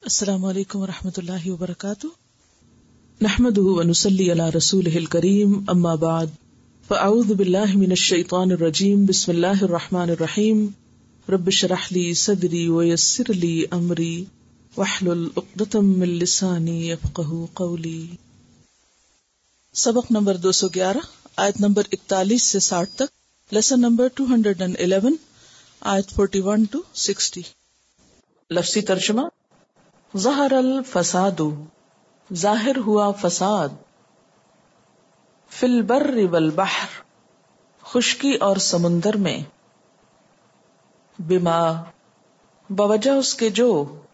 السلام علیکم ورحمۃ اللہ وبرکاتہ. نحمده ونصلی علی رسوله الکریم، اما بعد فاعوذ باللہ من الشیطان الرجیم. بسم اللہ الرحمن الرحیم. رب اشرح لی صدری ویسر لی امری واحلل عقدۃ من لسانی یفقهوا قولی. سبق نمبر 211، آیت نمبر 41 سے 60 تک، لیسن نمبر 211، آیت 41 to 60. لفظی ترجمہ: ظہر الفساد، ظاہر ہوا فساد، فی البر والبحر، خشکی اور سمندر میں، بما، بوجہ اس کے جو،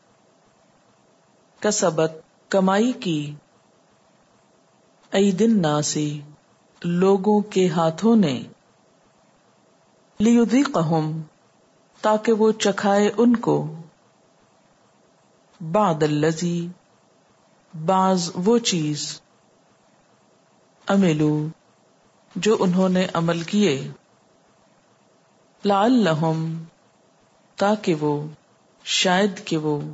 کسبت، کمائی کی، ایدی الناس، لوگوں کے ہاتھوں نے، لیذیقہم، تاکہ وہ چکھائے ان کو، بعد الذی، بعض وہ چیز، عملو، جو انہوں نے عمل کیے، لعلہم، تاکہ وہ، شاید کہ وہ،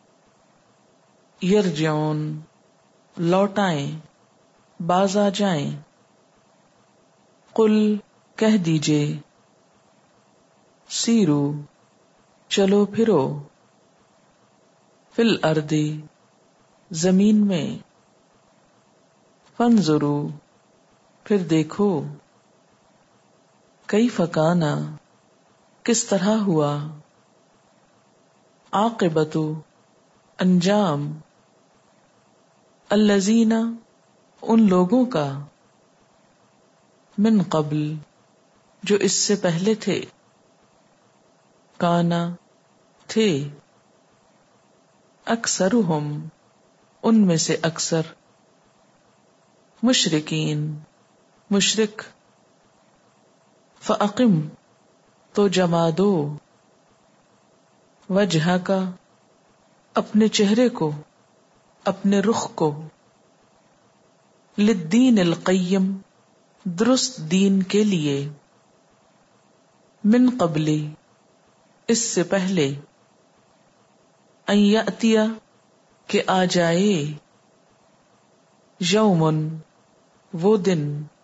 یرجعون، لوٹائیں، باز آ جائیں. قل، کہہ دیجئے، سیرو، چلو پھرو، فی الارض، زمین میں، فانظروا، پھر دیکھو، کیف کان، کس طرح ہوا، عاقبۃ، انجام، الذین، ان لوگوں کا، من قبل، جو اس سے پہلے تھے، کانا، تھے، اکثرہم، ان میں سے اکثر، مشرکین، مشرک، فاقم، تو جما دو، وجہ کا، اپنے چہرے کو، اپنے رخ کو، للدین القیم، درست دین کے لیے، من قبل، اس سے پہلے، ان یأتی، کہ آ جائے، یومن، وہ دن،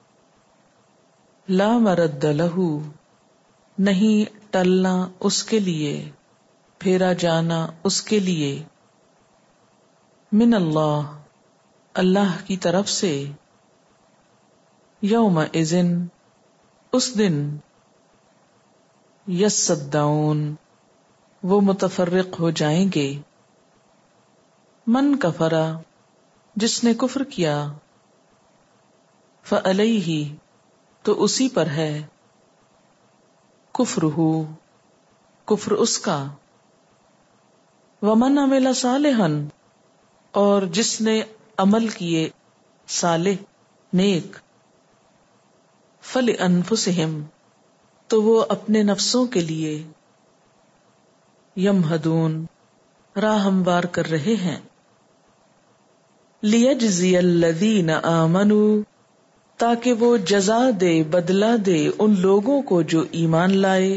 لا مرد لہ، نہیں ٹلنا اس کے لیے، پھیرا جانا اس کے لیے، من اللہ، اللہ کی طرف سے، یومئذ، اس دن، یصدعون، وہ متفرق ہو جائیں گے، من کفر، جس نے کفر کیا، فعلیہ، تو اسی پر ہے، کفرہ، کفر اس کا، ومن عمل صالحا، اور جس نے عمل کیے صالح، نیک، فلانفسہم، تو وہ اپنے نفسوں کے لیے، یمہدون، راہ ہموار کر رہے ہیں، لیجزی الذین آمنوا، تاکہ وہ جزا دے، بدلہ دے ان لوگوں کو جو ایمان لائے،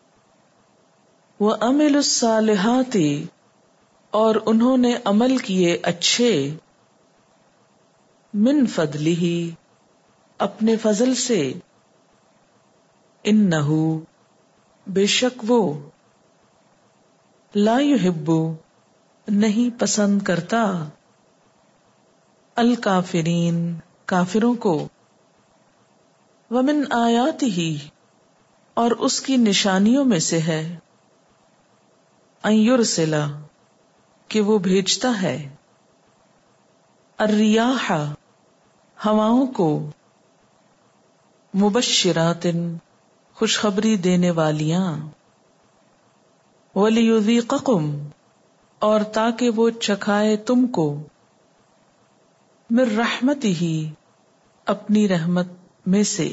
وعملوا الصالحات، اور انہوں نے عمل کیے اچھے، من فضلہ، اپنے فضل سے، انہ، بے شک وہ، لا یحب، نہیں پسند کرتا، الکافرین، کافروں کو، ومن آیاتہ، اور اس کی نشانیوں میں سے ہے، ان یرسل، کہ وہ بھیجتا ہے، الریاح، ہواؤں کو، مبشرات، خوشخبری دینے والیاں، ولیذیقکم، اور تاکہ وہ چکھائے تم کو، من رحمتہ، اپنی رحمت میں سے،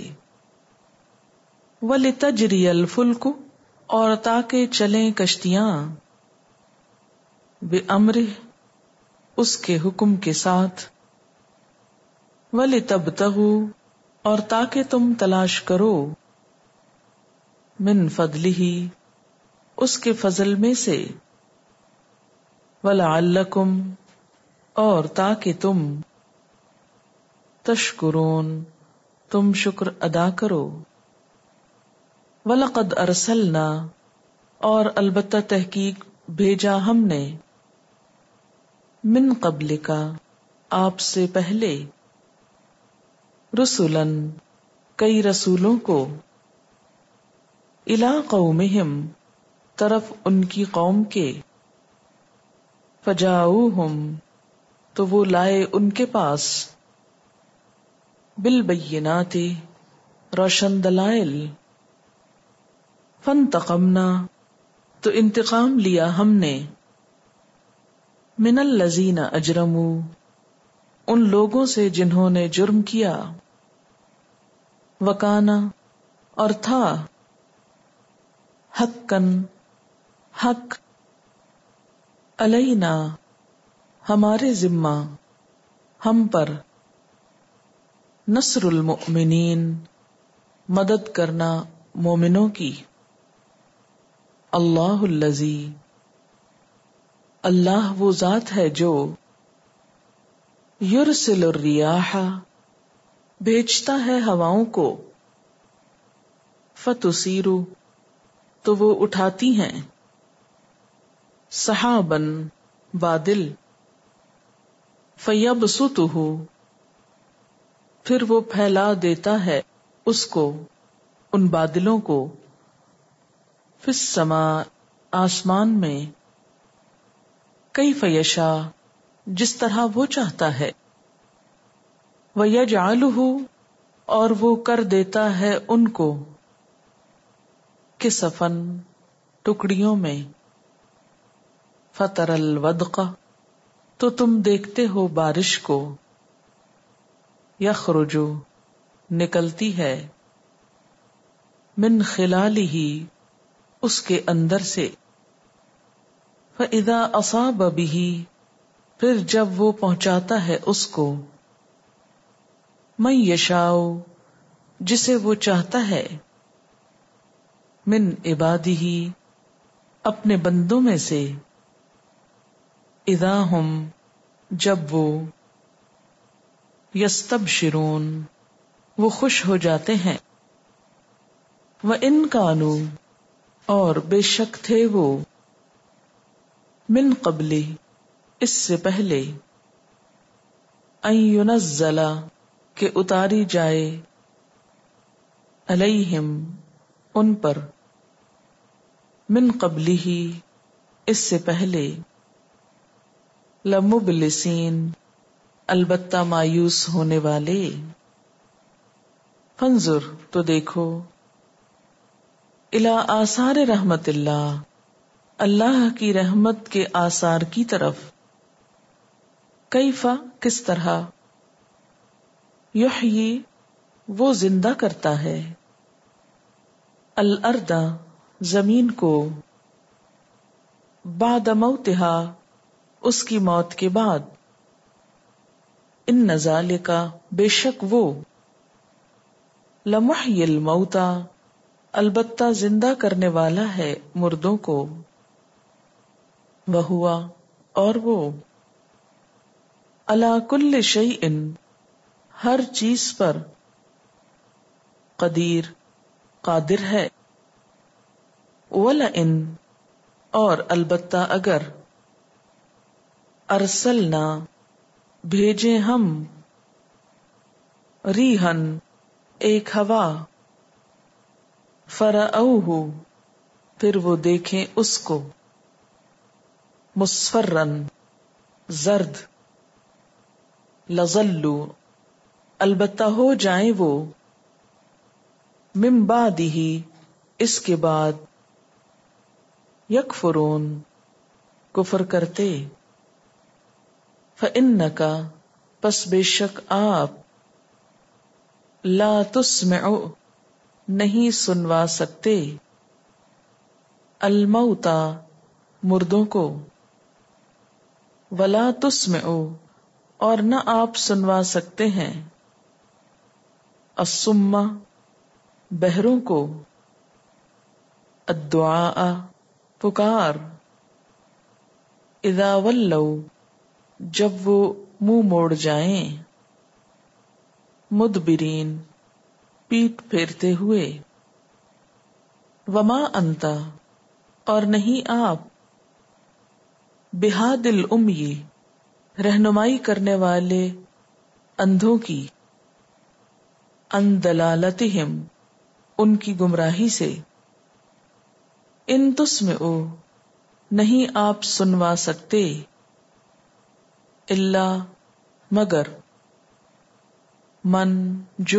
ولتجری الفلک، اور تاکہ چلیں کشتیاں، بامرہ، اس کے حکم کے ساتھ، ولتبتغوا، اور تاکہ تم تلاش کرو، من فضلہ، اس کے فضل میں سے، وَلَعَلَّكُمْ اور تاکہ تم تشکرون تم شکر ادا کرو. وَلَقَدْ أَرْسَلْنَا اور البتہ تحقیق بھیجا ہم نے من قبلک آپ سے پہلے رسلاً کئی رسولوں کو الی قومہم طرف ان کی قوم کے فجاؤہم تو وہ لائے ان کے پاس بالبینات روشن دلائل فانتقمنا تو انتقام لیا ہم نے من الذین اجرموا ان لوگوں سے جنہوں نے جرم کیا وکانا اور تھا حقاً حق علینا ہمارے ذمہ ہم پر نصر المؤمنین مدد کرنا مومنوں کی. اللہ الذی اللہ وہ ذات ہے جو یرسل الریاح بھیجتا ہے ہواؤں کو فتثیر تو وہ اٹھاتی ہیں سحابن بادل فیبسطہ پھر وہ پھیلا دیتا ہے اس کو ان بادلوں کو فی السماء آسمان میں کیف یشاء جس طرح وہ چاہتا ہے وَيَجْعَلُهُ اور وہ کر دیتا ہے ان کو کسفن ٹکڑیوں میں فَتَرَ الْوَدْقَ تو تم دیکھتے ہو بارش کو یخرج نکلتی ہے من خلالہ اس کے اندر سے فَإِذَا أَصَابَ بِهِ پھر جب وہ پہنچاتا ہے اس کو من یشاء جسے وہ چاہتا ہے من عبادہ اپنے بندوں میں سے اذا ہم جب وہ یستبشرون وہ خوش ہو جاتے ہیں وَإِن كَانُوا اور بے شک تھے وہ من قبل اس سے پہلے ان ينزل کہ اتاری جائے علیہم ان پر من قبلہ اس سے پہلے لمبلسین البتہ مایوس ہونے والے. فانظر تو دیکھو الی آثار رحمت اللہ اللہ کی رحمت کے آثار کی طرف کیفا کس طرح یحیی وہ زندہ کرتا ہے الارض زمین کو بعد موتہا اس کی موت کے بعد ان ذالک بے شک وہ لمحی الموتى البتہ زندہ کرنے والا ہے مردوں کو وہوا اور وہ علی کل شیء ہر چیز پر قدیر قادر ہے وَلَئِن اور البتہ اگر ارسلنا بھیجے ہم ریحن ایک ہوا فرعوہ پھر وہ دیکھیں اس کو مصفرن زرد لظلوا البتہ ہو جائیں وہ من بعدہ اس کے بعد یکفرون کفر کرتے فإنک پس بے شک آپ لا تسمع نہیں سنوا سکتے الموتى مردوں کو ولا تسمع اور نہ آپ سنوا سکتے ہیں الصم بہروں کو الدعاء پکار اذا ولوا جب وہ منہ موڑ جائیں، مدبرین پیٹ پھیرتے ہوئے، وما انت اور نہیں آپ، بہاد الامی رہنمائی کرنے والے اندھوں کی، ان دلالتہم ان کی گمراہی سے، ان تسمعو نہیں آپ سنوا سکتے، الا مگر، من جو،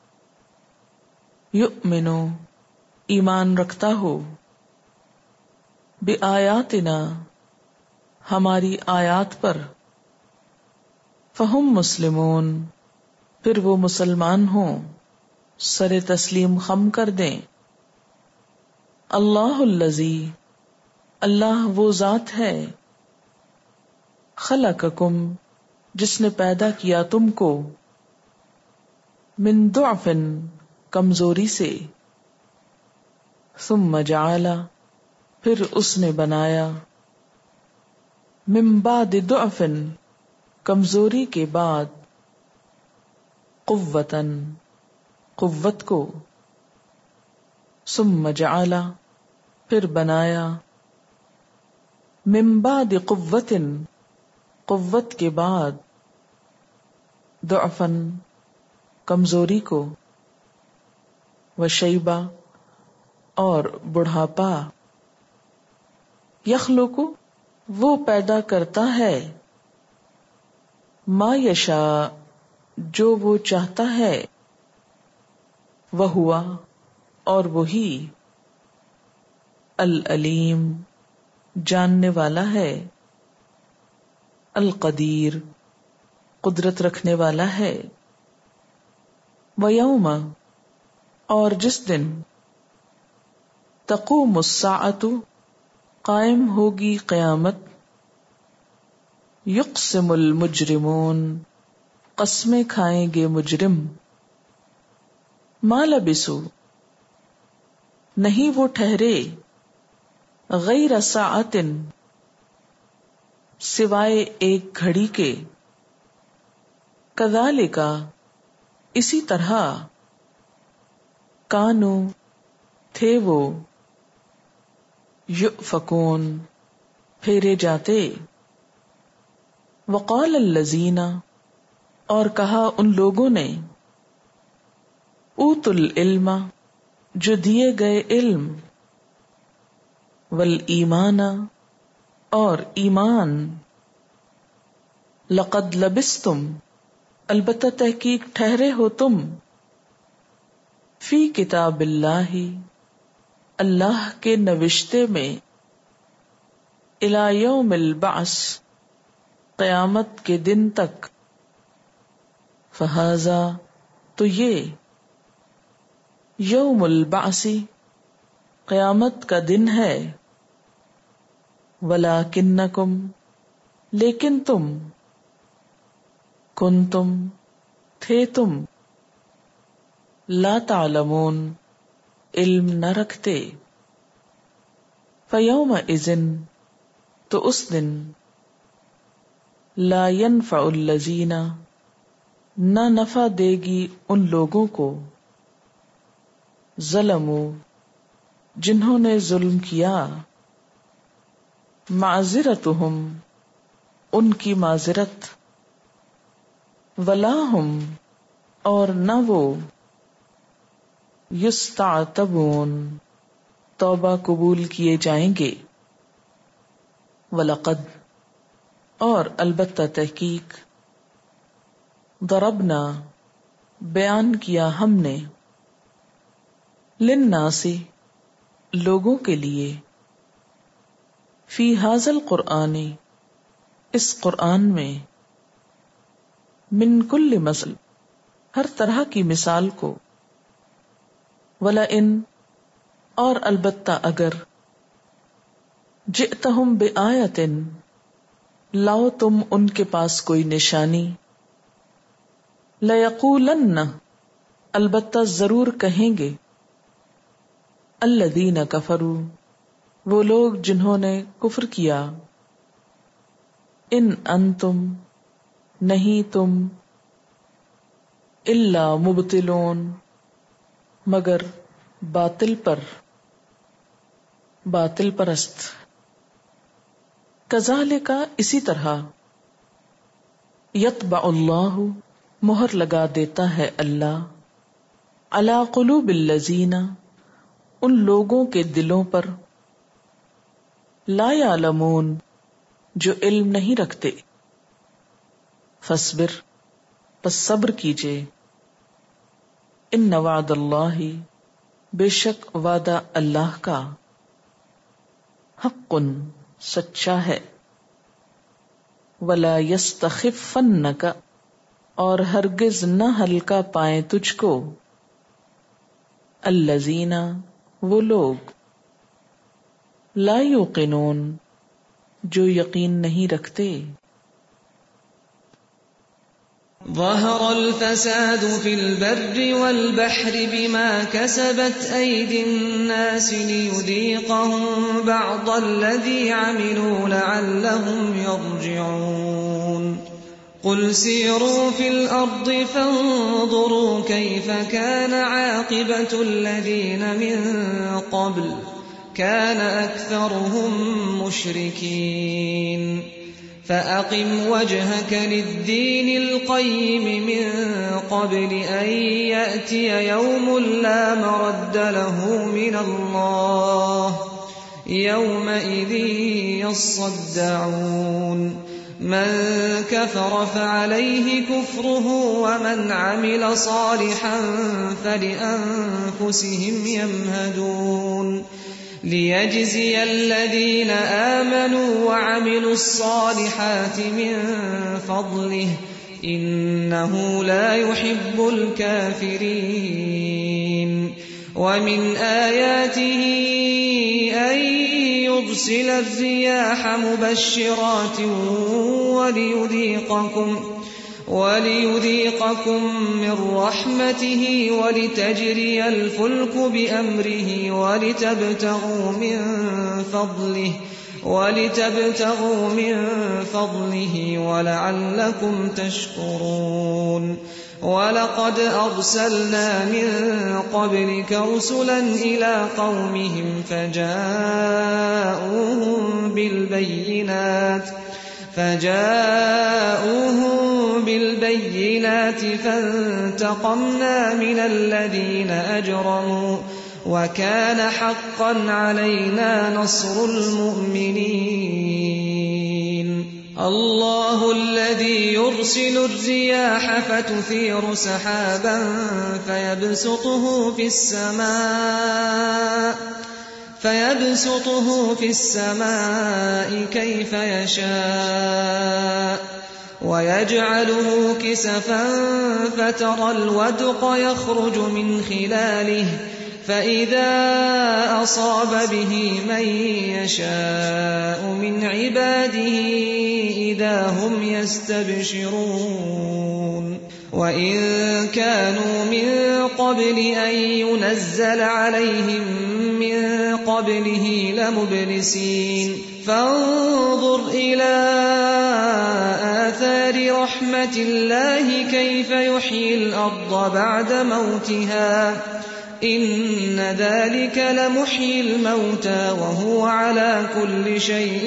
یؤمنو ایمان رکھتا ہو، بآیاتنا ہماری آیات پر، فہم مسلمون پھر وہ مسلمان ہوں، سر تسلیم خم کر دیں۔ اللہ الذی اللہ وہ ذات ہے، خلقکم جس نے پیدا کیا تم کو، من ضعف کمزوری سے، ثم جعل پھر اس نے بنایا، من بعد ضعف کمزوری کے بعد، قوتاً قوت کو، ثم جعل پھر بنایا، من بعد قوت قوت کے بعد، ضعفاً کمزوری کو، وشیبہ اور بڑھاپا، یخلق وہ پیدا کرتا ہے، ما یشاء جو وہ چاہتا ہے، وہو اور وہی، العلیم جاننے والا ہے، القدیر قدرت رکھنے والا ہے، ویوم اور جس دن، تقوم الساعۃ قائم ہوگی قیامت، یقسم المجرمون قسمیں کھائیں گے مجرم، ما لبثوا نہیں وہ ٹھہرے، غیر ساعۃ سوائے ایک گھڑی کے، کذالک اسی طرح، کانوا تھے وہ، یؤفکون پھیرے جاتے، وقال الذین اور کہا ان لوگوں نے، اوتوا العلم جو دیے گئے علم، والایمان اور ایمان، لقد لبثتم البتہ تحقیق ٹھہرے ہو تم، فی کتاب اللہ اللہ کے نوشتے میں، الی یوم البعث قیامت کے دن تک، فہذا تو یہ، یوم البعث قیامت کا دن ہے، ولکنکم لیکن تم، کنتم تھے تم، لا تعلمون علم نہ رکھتے، فیومئذ تو اس دن، لا ینفع الذین نہ نفع دے گی ان لوگوں کو، ظلموا جنہوں نے ظلم کیا، معذرتہم ان کی معذرت، ولا ہم اور نہ وہ، یستعتبون توبہ قبول کیے جائیں گے، وَلَقَدْ اور البتہ تحقیق، ضربنا بیان کیا ہم نے، للناس لوگوں کے لیے، فی ھذا القرآن اس قرآن میں، من کل مثل ہر طرح کی مثال کو، وَلَئِن اور البتہ اگر، جئتہم بآیۃ لاؤ تم ان کے پاس کوئی نشانی، لَیَقُولَنَّ البتہ ضرور کہیں گے، الذین کفروا وہ لوگ جنہوں نے کفر کیا، ان انتم نہیں تم، الا مبطلون مگر باطل پرست. کذالک اسی طرح، یطبع اللہ مہر لگا دیتا ہے اللہ، علی قلوب الذین ان لوگوں کے دلوں پر، لا یعلمون جو علم نہیں رکھتے. فاصبر پس صبر کیجئے، ان وعد اللہ بے شک وعدہ اللہ کا، حق سچا ہے، ولا یستخفنک اور ہرگز نہ ہلکا پائیں تجھ کو، الذین وہ لوگ، لا یوقنون جو یقین نہیں رکھتے. ظہر الفساد فی البر والبحر بما کسبت ایدی الناس لیذیقہم بعض الذی عملوا لعلہم یرجعون. قل سیروا فی الارض فانظروا کیف کان عاقبۃ الذین من قبل کان اکثرہم مشرکین. فأقم وجهك للدين القيم من قبل أن يأتي يوم لا مرد له من الله يومئذ يصدعون. من كفر فعليه كفره ومن عمل صالحا فلأنفسهم يمهدون. ليجزي الذين آمنوا وعملوا الصالحات من فضله إنه لا يحب الكافرين. ومن آياته أن يرسل الرياح مبشرات وليذيقكم من رحمته ولتجري الفلك بأمره ولتبتغوا من فضله ولعلكم تشكرون. وَلَقَدْ أَرْسَلْنَا مِن قَبْلِكَ رُسُلًا إِلَى قَوْمِهِمْ فجاءوهم بالبينات فانتقمنا من الذين أجرموا وكان حقا علينا نصر المؤمنين. الله الذي يرسل الرياح فتثير سحابا فيبسطه في السماء كيف يشاء ويجعله كسفا فترى الودق يخرج من خلاله فإذا أصاب به من يشاء من عباده إذا هم يستبشرون. وإن كانوا من قبل أن ينزل عليهم من قبله لمبلسين. فانظر إلى آثار رحمة الله كيف يحيي الأرض بعد موتها إن ذلك لمحيي الموتى وهو على كل شيء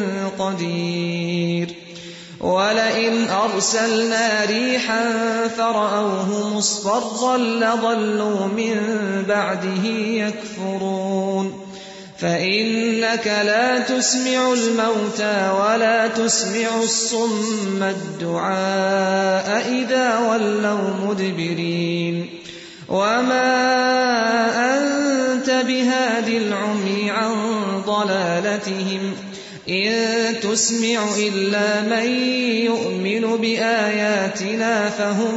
قدير. ولئن أرسلنا ريحا فرأوه مصفرا لظلوا من بعده يكفرون. فإنك لا تسمع الموتى ولا تسمع الصم الدعاء إذا ولوا مدبرين. وما أنت بهاد العمي عن ضلالتهم إن تسمع إلا من يؤمن بآياتنا فهم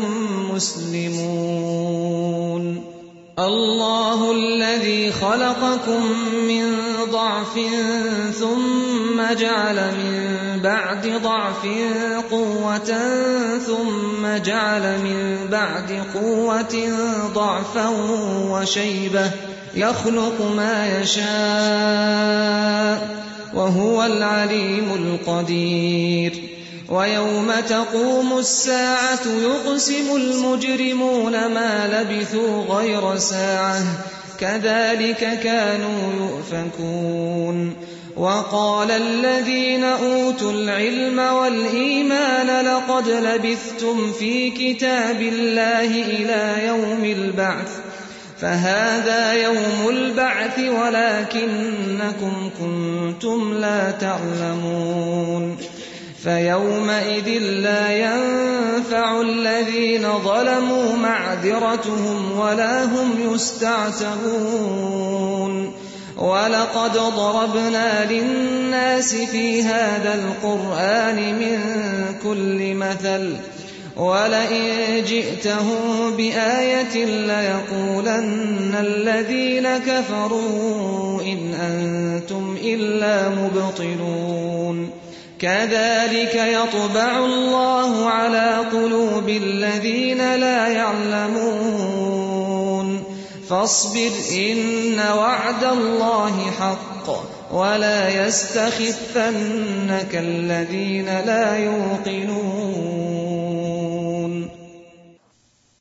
مسلمون. الله الذي خلقكم من ضعف ثم جعل من بعد ضعف قوة ثم جعل من بعد قوة ضعفا وشيبة يخلق ما يشاء وهو العليم القدير ويوم تقوم الساعة يقسم المجرمون ما لبثوا غير ساعة كذلك كانوا يؤفكون وقال الذين أوتوا العلم والإيمان لقد لبثتم في كتاب الله إلى يوم البعث فهذا يوم البعث ولكنكم كنتم لا تعلمون فيومئذ لا ينفع الذين ظلموا معذرتهم ولا هم يستعتبون ولقد ضربنا للناس في هذا القرآن من كل مثل ولئن جئتهم بآية ليقولن الذين كفروا إن أنتم إلا مبطلون كذلك يطبع الله على قلوب الذين لا يعلمون فاصبر إن وعد الله حق ولا يستخفنك الذين لا يوقنون